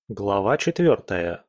Глава 4.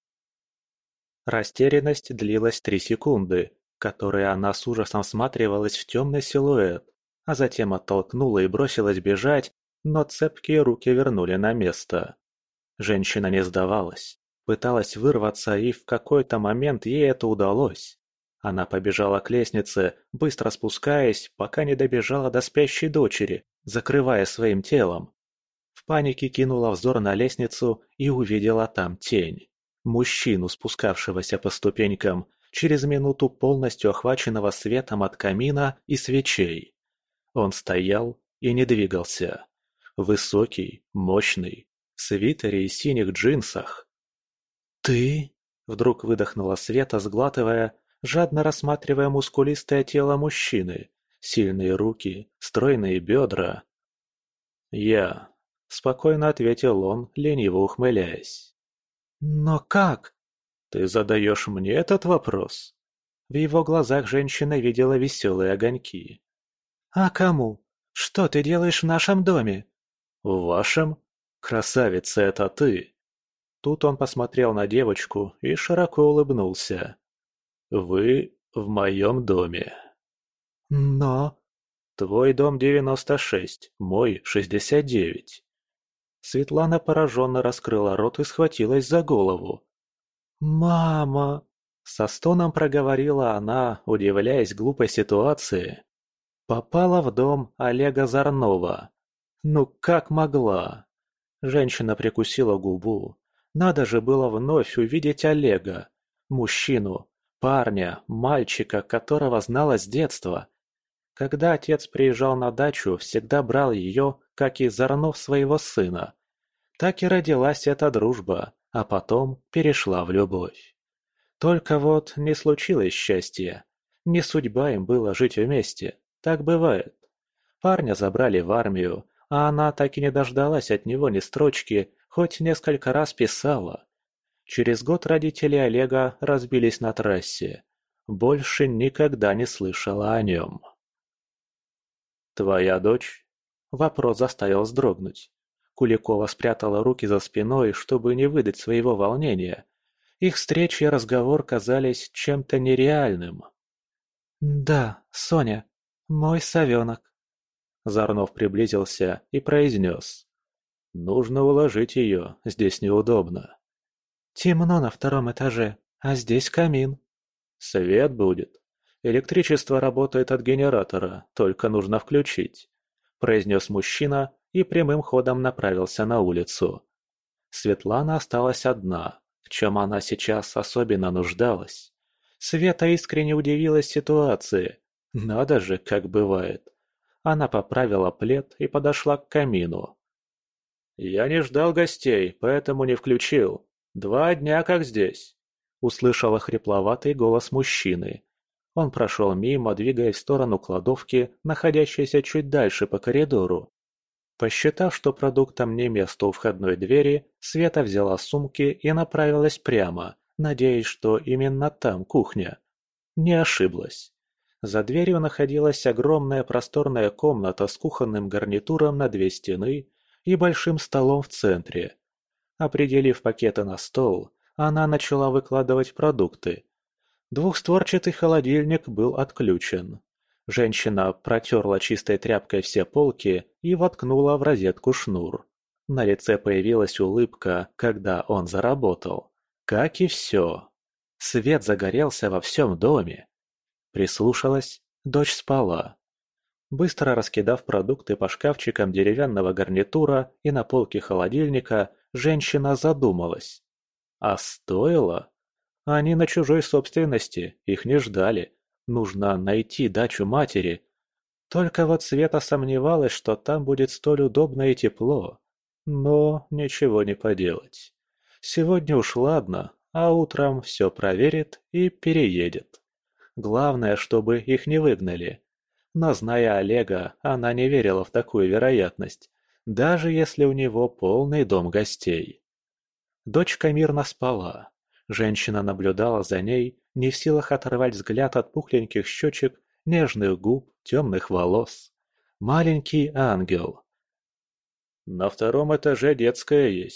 Растерянность длилась 3 секунды, которые она с ужасом всматривалась в темный силуэт, а затем оттолкнула и бросилась бежать, но цепкие руки вернули на место. Женщина не сдавалась, пыталась вырваться, и в какой-то момент ей это удалось. Она побежала к лестнице, быстро спускаясь, пока не добежала до спящей дочери, закрывая своим телом. В панике кинула взор на лестницу и увидела там тень. Мужчину, спускавшегося по ступенькам, через минуту полностью охваченного светом от камина и свечей. Он стоял и не двигался. Высокий, мощный, в свитере и синих джинсах. «Ты?» — вдруг выдохнула Света, сглатывая, жадно рассматривая мускулистое тело мужчины, сильные руки, стройные бедра. «Я», — спокойно ответил он, лениво ухмыляясь. «Но как?» «Ты задаешь мне этот вопрос?» В его глазах женщина видела веселые огоньки. «А кому? Что ты делаешь в нашем доме?» «В вашем? Красавица, это ты!» Тут он посмотрел на девочку и широко улыбнулся. «Вы в моем доме». «Но...» «Твой дом 96, мой 69». Светлана пораженно раскрыла рот и схватилась за голову. «Мама!» — со стоном проговорила она, удивляясь глупой ситуации. Попала в дом Олега Зарнова. Ну как могла? Женщина прикусила губу. Надо же было вновь увидеть Олега. Мужчину, парня, мальчика, которого знала с детства. Когда отец приезжал на дачу, всегда брал ее, как и Зарнов своего сына. Так и родилась эта дружба, а потом перешла в любовь. Только вот не случилось счастья. Не судьба им было жить вместе. Так бывает. Парня забрали в армию, а она так и не дождалась от него ни строчки, хоть несколько раз писала. Через год родители Олега разбились на трассе. Больше никогда не слышала о нем. «Твоя дочь?» Вопрос заставил вздрогнуть. Куликова спрятала руки за спиной, чтобы не выдать своего волнения. Их встреча и разговор казались чем-то нереальным. «Да, Соня, мой совенок». Зарнов приблизился и произнес. «Нужно уложить ее, здесь неудобно». «Темно на втором этаже, а здесь камин». «Свет будет. Электричество работает от генератора, только нужно включить», – произнес мужчина и прямым ходом направился на улицу. Светлана осталась одна, в чем она сейчас особенно нуждалась. Света искренне удивилась ситуации. Надо же, как бывает. Она поправила плед и подошла к камину. «Я не ждал гостей, поэтому не включил. 2 дня как здесь», – услышала хрипловатый голос мужчины. Он прошел мимо, двигаясь в сторону кладовки, находящейся чуть дальше по коридору. Посчитав, что продуктам не место у входной двери, Света взяла сумки и направилась прямо, надеясь, что именно там кухня. Не ошиблась. За дверью находилась огромная просторная комната с кухонным гарнитуром на 2 стены и большим столом в центре. Определив пакеты на стол, она начала выкладывать продукты. Двухстворчатый холодильник был отключен. Женщина протерла чистой тряпкой все полки и воткнула в розетку шнур. На лице появилась улыбка, когда он заработал. Как и все. Свет загорелся во всем доме. Прислушалась, дочь спала. Быстро раскидав продукты по шкафчикам деревянного гарнитура и на полке холодильника, женщина задумалась. А стоило? Они на чужой собственности, их не ждали. Нужно найти дачу матери. Только вот Света сомневалась, что там будет столь удобно и тепло. Но ничего не поделать. Сегодня уж ладно, а утром все проверит и переедет. Главное, чтобы их не выгнали. Но зная Олега, она не верила в такую вероятность, даже если у него полный дом гостей. Дочка мирно спала. Женщина наблюдала за ней, не в силах оторвать взгляд от пухленьких щечек, нежных губ, темных волос. Маленький ангел. «На втором этаже детская есть.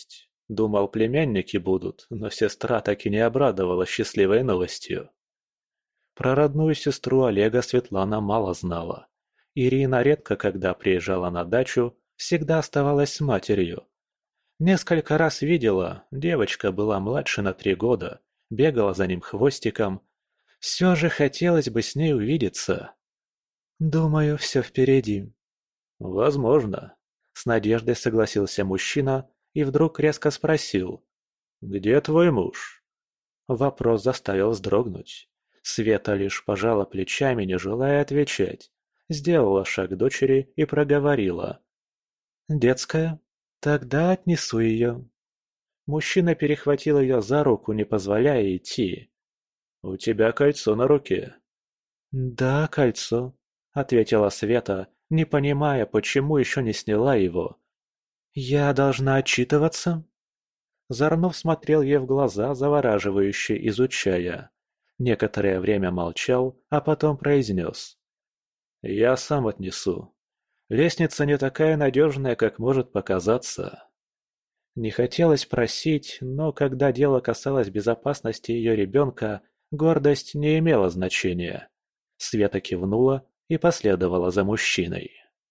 Думал, племянники будут, но сестра так и не обрадовала счастливой новостью. Про родную сестру Олега Светлана мало знала. Ирина редко когда приезжала на дачу, всегда оставалась с матерью. Несколько раз видела, девочка была младше на 3 года, бегала за ним хвостиком. Все же хотелось бы с ней увидеться. «Думаю, все впереди». «Возможно», — с надеждой согласился мужчина и вдруг резко спросил. «Где твой муж?» Вопрос заставил вздрогнуть. Света лишь пожала плечами, не желая отвечать. Сделала шаг к дочери и проговорила. «Детская? Тогда отнесу ее». Мужчина перехватил ее за руку, не позволяя идти. «У тебя кольцо на руке». «Да, кольцо», — ответила Света, не понимая, почему еще не сняла его. «Я должна отчитываться?» Зарнов смотрел ей в глаза, завораживающе изучая. Некоторое время молчал, а потом произнес. «Я сам отнесу. Лестница не такая надежная, как может показаться». Не хотелось просить, но когда дело касалось безопасности ее ребенка, гордость не имела значения. Света кивнула и последовала за мужчиной.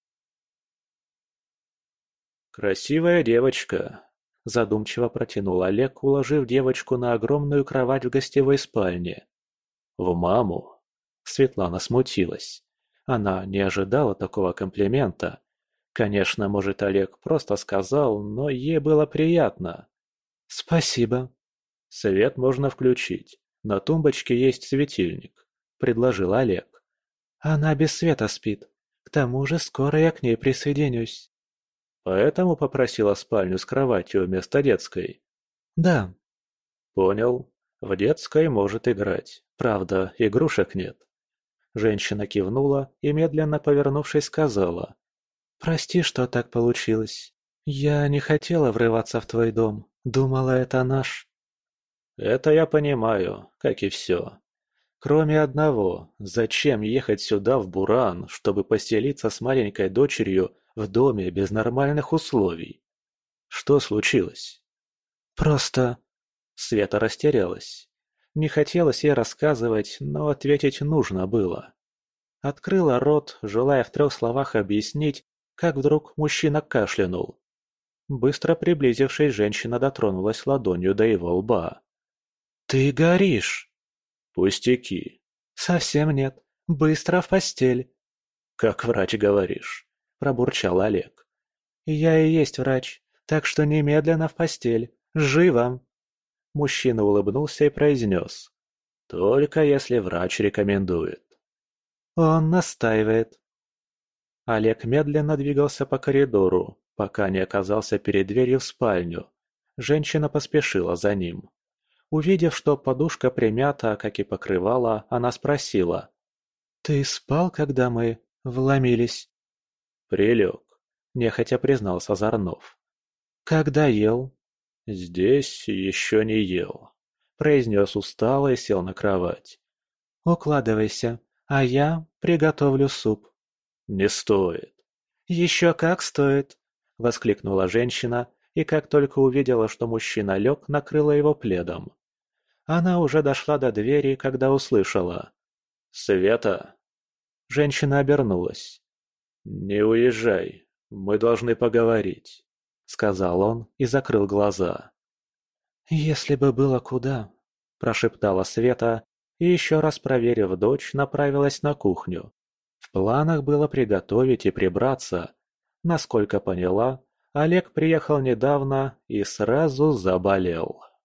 «Красивая девочка», – задумчиво протянул Олег, уложив девочку на огромную кровать в гостевой спальне. «В маму?» Светлана смутилась. Она не ожидала такого комплимента. Конечно, может, Олег просто сказал, но ей было приятно. «Спасибо». «Свет можно включить. На тумбочке есть светильник», – предложил Олег. «Она без света спит. К тому же скоро я к ней присоединюсь». «Поэтому попросила спальню с кроватью вместо детской?» «Да». «Понял. В детской может играть. Правда, игрушек нет». Женщина кивнула и, медленно повернувшись, сказала. «Прости, что так получилось. Я не хотела врываться в твой дом. Думала, это наш». «Это я понимаю, как и все. Кроме одного, зачем ехать сюда, в Буран, чтобы поселиться с маленькой дочерью в доме без нормальных условий? Что случилось?» «Просто...» Света растерялась. Не хотелось ей рассказывать, но ответить нужно было. Открыла рот, желая в 3 словах объяснить, как вдруг мужчина кашлянул. Быстро приблизившись, женщина дотронулась ладонью до его лба. «Ты горишь!» «Пустяки!» «Совсем нет. Быстро в постель!» «Как врач говоришь», – пробурчал Олег. «Я и есть врач, так что немедленно в постель. Живо!» Мужчина улыбнулся и произнес. «Только если врач рекомендует». «Он настаивает». Олег медленно двигался по коридору, пока не оказался перед дверью в спальню. Женщина поспешила за ним. Увидев, что подушка примята, как и покрывало, она спросила. «Ты спал, когда мы вломились?» «Прилег», – нехотя признался Зарнов. «Когда ел?» «Здесь еще не ел», – произнес устало и сел на кровать. «Укладывайся, а я приготовлю суп». «Не стоит». «Еще как стоит!» – воскликнула женщина, и как только увидела, что мужчина лег, накрыла его пледом. Она уже дошла до двери, когда услышала. «Света!» Женщина обернулась. «Не уезжай, мы должны поговорить», — сказал он и закрыл глаза. «Если бы было куда», – прошептала Света и, еще раз проверив дочь, направилась на кухню. В планах было приготовить и прибраться. Насколько поняла, Олег приехал недавно и сразу заболел.